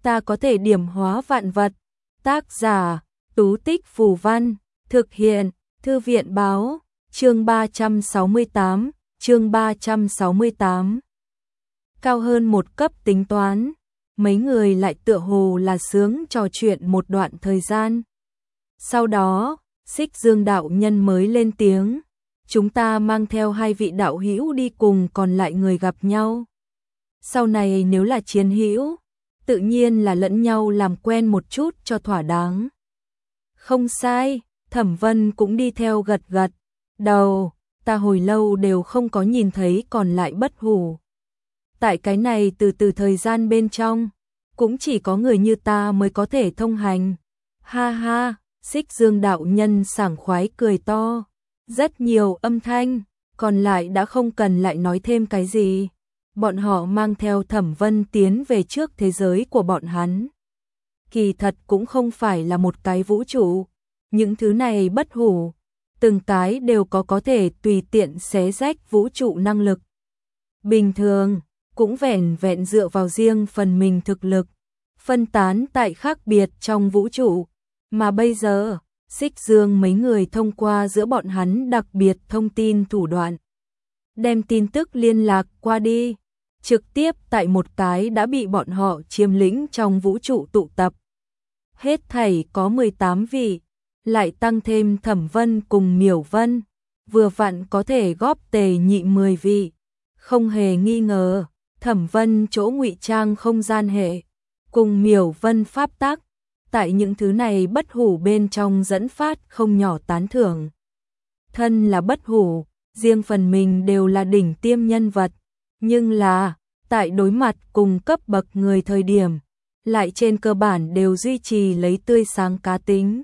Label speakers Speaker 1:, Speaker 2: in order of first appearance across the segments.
Speaker 1: ta có thể điểm hóa vạn vật. Tác giả, Tú Tích Phù Văn, thực hiện, Thư viện Báo, chương 368. Cao hơn một cấp tính toán, mấy người lại tựa hồ là sướng trò chuyện một đoạn thời gian. Sau đó, Xích Dương đạo nhân mới lên tiếng, chúng ta mang theo 2 vị đạo hữu đi cùng còn lại người gặp nhau. Sau này nếu là chiến hữu, tự nhiên là lẫn nhau làm quen một chút cho thỏa đáng. Không sai, Thẩm Vân cũng đi theo gật gật đầu, ta hồi lâu đều không có nhìn thấy còn lại Bất Hủ. Tại cái này từ thời gian bên trong, cũng chỉ có người như ta mới có thể thông hành. Ha ha, Xích Dương đạo nhân sảng khoái cười to, rất nhiều âm thanh, còn lại đã không cần lại nói thêm cái gì. Bọn họ mang theo Thẩm Vân tiến về trước thế giới của bọn hắn. Kỳ thật cũng không phải là một cái vũ trụ, những thứ này Bất Hủ, từng cái đều có thể tùy tiện xé rách vũ trụ năng lực. Bình thường, cũng vẻn vẹn dựa vào riêng phần mình thực lực, phân tán tại khác biệt trong vũ trụ, mà bây giờ, Xích Dương mấy người thông qua giữa bọn hắn đặc biệt thông tin thủ đoạn, đem tin tức liên lạc qua đi, trực tiếp tại một cái đã bị bọn họ chiếm lĩnh trong vũ trụ tụ tập. Hết thảy có 18 vị, lại tăng thêm Thẩm Vân cùng Miểu Vân, vừa vặn có thể góp tề nhị 10 vị. Không hề nghi ngờ, Thẩm Vân chỗ ngụy trang không gian hệ, cùng Miểu Vân pháp tắc, tại những thứ này Bất Hủ bên trong dẫn phát không nhỏ tán thưởng. Thân là Bất Hủ, riêng phần mình đều là đỉnh tiêm nhân vật, nhưng là, tại đối mặt cùng cấp bậc người thời điểm, lại trên cơ bản đều duy trì lấy tươi sáng cá tính.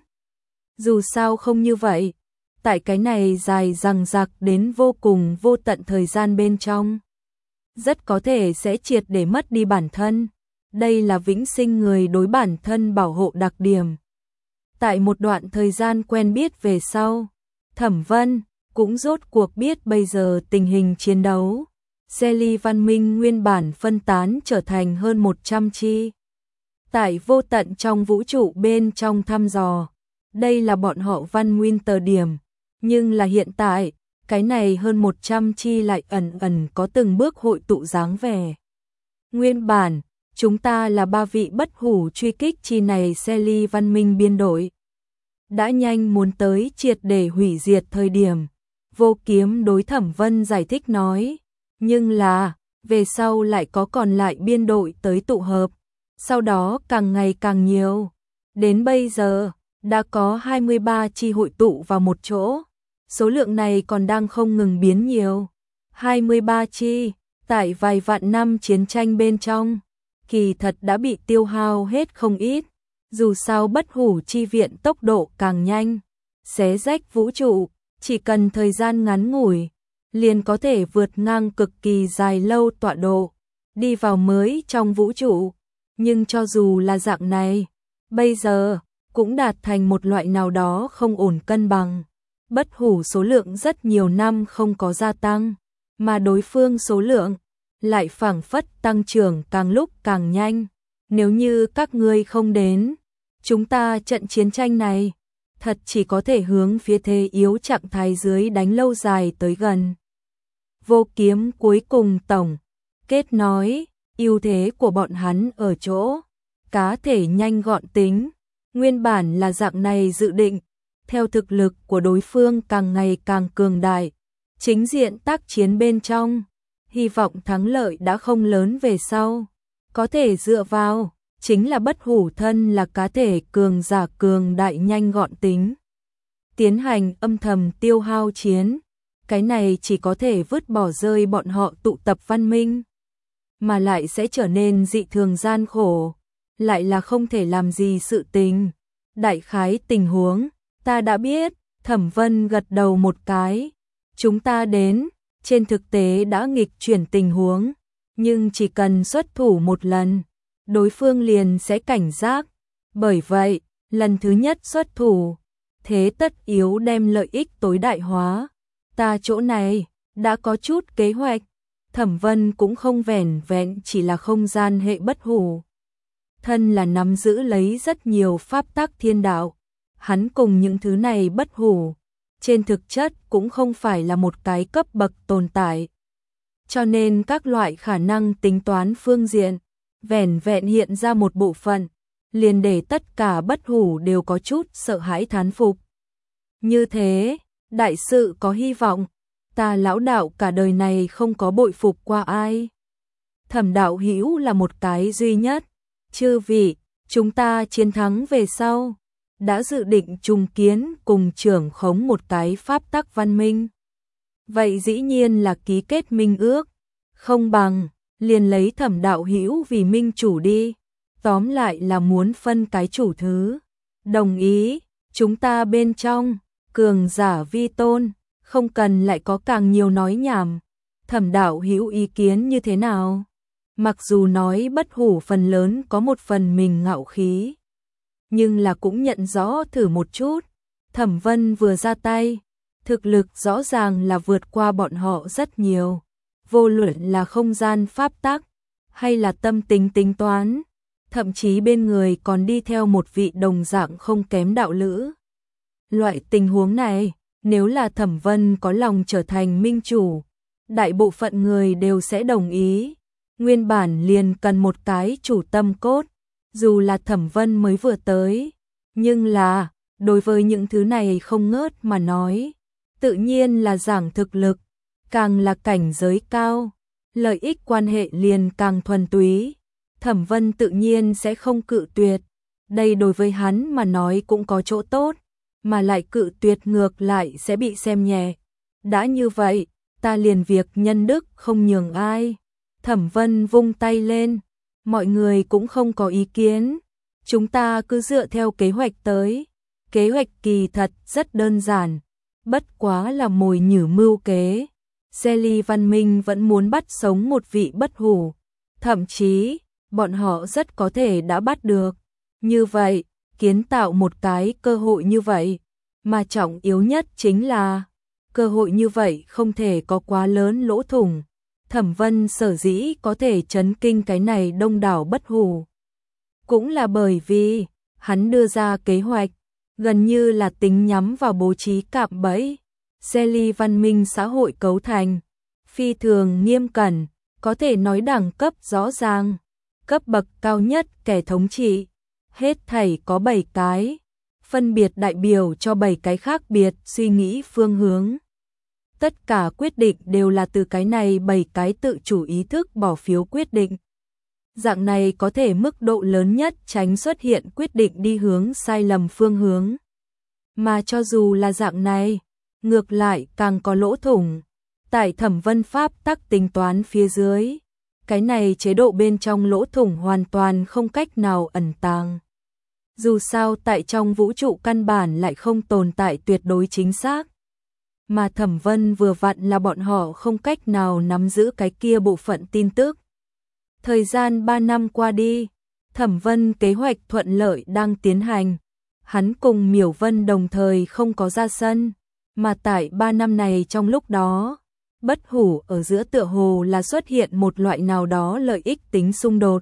Speaker 1: Dù sao không như vậy, tại cái này dài dằng dặc đến vô cùng vô tận thời gian bên trong, rất có thể sẽ triệt để mất đi bản thân. Đây là vĩnh sinh người đối bản thân bảo hộ đặc điểm. Tại một đoạn thời gian quen biết về sau, Thẩm Vân cũng rốt cuộc biết bây giờ tình hình chiến đấu. Selly văn minh nguyên bản phân tán trở thành hơn 100 chi. Tại vô tận trong vũ trụ bên trong thăm dò, đây là bọn họ văn nguyên tờ điểm. Nhưng là hiện tại, cái này hơn 100 chi lại ẩn ẩn có từng bước hội tụ dáng vẻ. Nguyên bản, chúng ta là 3 vị Bất Hủ truy kích chi này Selly văn minh biên đội. Đã nhanh muốn tới triệt để hủy diệt thời điểm. Vô Kiếm đối Thẩm Vân giải thích nói. Nhưng là, về sau lại có còn lại biên đội tới tụ hợp. Sau đó càng ngày càng nhiều. Đến bây giờ, đã có 23 chi hội tụ vào một chỗ. Số lượng này còn đang không ngừng biến nhiều. 23 chi, tại vài vạn năm chiến tranh bên trong, kỳ thật đã bị tiêu hao hết không ít. Dù sao Bất Hủ chi viện tốc độ càng nhanh, xé rách vũ trụ, chỉ cần thời gian ngắn ngủi, liền có thể vượt ngang cực kỳ dài lâu tọa độ, đi vào mới trong vũ trụ. Nhưng cho dù là dạng này, bây giờ, cũng đạt thành một loại nào đó không ổn cân bằng. Bất Hủ số lượng rất nhiều năm không có gia tăng, mà đối phương số lượng lại phảng phất tăng trưởng càng lúc càng nhanh. Nếu như các ngươi không đến, chúng ta trận chiến tranh này thật chỉ có thể hướng phía thế yếu trạng thái dưới đánh lâu dài tới gần. Vô Kiếm cuối cùng tổng kết nói, ưu thế của bọn hắn ở chỗ cá thể nhanh gọn tính, nguyên bản là dạng này dự định. Theo thực lực của đối phương càng ngày càng cường đại, chính diện tác chiến bên trong, hy vọng thắng lợi đã không lớn về sau. Có thể dựa vào, chính là Bất Hủ thân là cá thể cường giả cường đại nhanh gọn tính. Tiến hành âm thầm tiêu hao chiến, cái này chỉ có thể vứt bỏ rơi bọn họ tụ tập văn minh, mà lại sẽ trở nên dị thường gian khổ, lại là không thể làm gì sự tình. Đại khái tình huống, ta đã biết. Thẩm Vân gật đầu một cái. Chúng ta đến, trên thực tế đã nghịch chuyển tình huống, nhưng chỉ cần xuất thủ một lần, đối phương liền sẽ cảnh giác. Bởi vậy, lần thứ nhất xuất thủ, thế tất yếu đem lợi ích tối đại hóa. Ta chỗ này, đã có chút kế hoạch. Thẩm Vân cũng không vẻn vẹn chỉ là không gian hệ Bất Hủ. thân là nắm giữ lấy rất nhiều pháp tắc thiên đạo. Hắn cùng những thứ này bất hủ, trên thực chất cũng không phải là một cái cấp bậc tồn tại. Cho nên các loại khả năng tính toán phương diện, vẻn vẹn hiện ra một bộ phận, liền để tất cả bất hủ đều có chút sợ hãi thán phục. Như thế, đại sự có hy vọng, ta lão đạo cả đời này không có bội phục qua ai. Thẩm đạo hữu là một cái duy nhất, chư vị, chúng ta chiến thắng về sau, đã dự định trùng kiến cùng trưởng khống một cái pháp tắc văn minh. Vậy dĩ nhiên là ký kết minh ước, không bằng, liền lấy Thẩm đạo hữu vì minh chủ đi, tóm lại là muốn phân cái chủ thứ. Đồng ý, chúng ta bên trong, cường giả vi tôn, không cần lại có càng nhiều nói nhảm. Thẩm đạo hữu ý kiến như thế nào? Mặc dù nói bất hủ phần lớn có một phần mình ngạo khí, nhưng là cũng nhận rõ thử một chút. Thẩm Vân vừa ra tay, thực lực rõ ràng là vượt qua bọn họ rất nhiều. Vô luận là không gian pháp tắc, hay là tâm tính tính toán, thậm chí bên người còn đi theo một vị đồng dạng không kém đạo lữ. Loại tình huống này, nếu là Thẩm Vân có lòng trở thành minh chủ, đại bộ phận người đều sẽ đồng ý. Nguyên bản liền cần một cái chủ tâm cốt, dù là Thẩm Vân mới vừa tới, nhưng là, đối với những thứ này không ngớt mà nói, tự nhiên là giảng thực lực, càng là cảnh giới cao, lợi ích quan hệ liền càng thuần túy. Thẩm Vân tự nhiên sẽ không cự tuyệt, đây đối với hắn mà nói cũng có chỗ tốt, mà lại cự tuyệt ngược lại sẽ bị xem nhẹ. Đã như vậy, ta liền việc nhân đức không nhường ai. Thẩm Vân vung tay lên, mọi người cũng không có ý kiến, chúng ta cứ dựa theo kế hoạch tới. Kế hoạch kỳ thật rất đơn giản, bất quá là mồi nhử mưu kế. Selly Văn Minh vẫn muốn bắt sống một vị bất hủ, thậm chí, bọn họ rất có thể đã bắt được. Như vậy, kiến tạo một cái cơ hội như vậy, mà trọng yếu nhất chính là, cơ hội như vậy không thể có quá lớn lỗ thủng. Thẩm Vân sở dĩ có thể chấn kinh cái này đông đảo bất hủ, cũng là bởi vì, hắn đưa ra kế hoạch, gần như là tính nhắm vào bố trí cạm bẫy. Selly Văn Minh xã hội cấu thành, phi thường nghiêm cẩn, có thể nói đẳng cấp rõ ràng, cấp bậc cao nhất kẻ thống trị, hết thảy có 7 cái, phân biệt đại biểu cho 7 cái khác biệt suy nghĩ phương hướng. Tất cả quyết định đều là từ cái này 7 cái tự chủ ý thức bỏ phiếu quyết định. Dạng này có thể mức độ lớn nhất tránh xuất hiện quyết định đi hướng sai lầm phương hướng. Mà cho dù là dạng này, ngược lại càng có lỗ thủng. Tại Thẩm Vân pháp tắc tính toán phía dưới, cái này chế độ bên trong lỗ thủng hoàn toàn không cách nào ẩn tàng. Dù sao tại trong vũ trụ căn bản lại không tồn tại tuyệt đối chính xác. Mà Thẩm Vân vừa vặn là bọn họ không cách nào nắm giữ cái kia bộ phận tin tức. Thời gian 3 năm qua đi, Thẩm Vân kế hoạch thuận lợi đang tiến hành. Hắn cùng Miểu Vân đồng thời không có ra sân, mà tại 3 năm này trong lúc đó, bất hủ ở giữa tựa hồ là xuất hiện một loại nào đó lợi ích tính xung đột.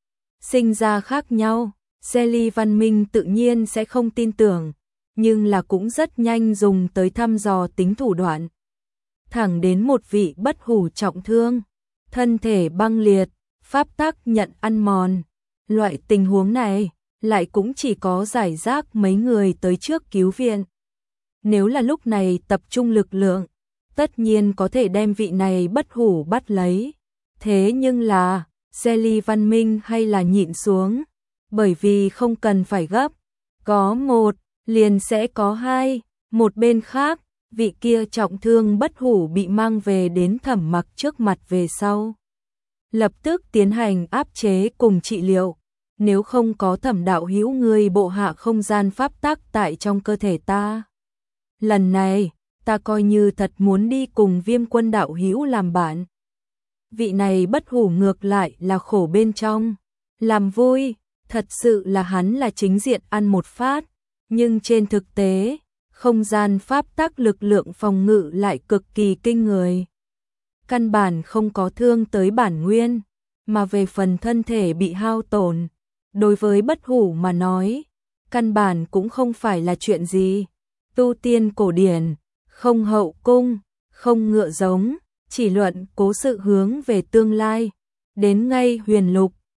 Speaker 1: Sinh ra khác nhau, Selly Văn Minh tự nhiên sẽ không tin tưởng, nhưng là cũng rất nhanh dùng tới thăm dò tính thủ đoạn. Thẳng đến một vị bất hủ trọng thương, thân thể băng liệt, pháp tắc nhận ăn mòn. Loại tình huống này, lại cũng chỉ có giải rác mấy người tới trước cứu viện. Nếu là lúc này tập trung lực lượng, tất nhiên có thể đem vị này bất hủ bắt lấy. Thế nhưng là, Selly Văn Minh hay là nhịn xuống, bởi vì không cần phải gấp. Có một, liền sẽ có hai, một bên khác, vị kia trọng thương bất hủ bị mang về đến Thẩm Mặc trước mặt về sau. Lập tức tiến hành áp chế cùng trị liệu. Nếu không có Thẩm đạo hữu ngươi bộ hạ không gian pháp tắc tại trong cơ thể ta. Lần này, ta coi như thật muốn đi cùng Viêm Quân đạo hữu làm bạn. Vị này bất hủ ngược lại là khổ bên trong. Làm vui, thật sự là hắn là chính diện ăn một phát. Nhưng trên thực tế, không gian pháp tắc lực lượng phòng ngự lại cực kỳ kinh người. Căn bản không có thương tới bản nguyên, mà về phần thân thể bị hao tổn, Đối với Bất Hủ mà nói, căn bản cũng không phải là chuyện gì. Tu tiên cổ điển, không hậu cung, không ngựa giống, chỉ luận cố sự hướng về tương lai. Đến ngay huyền lục,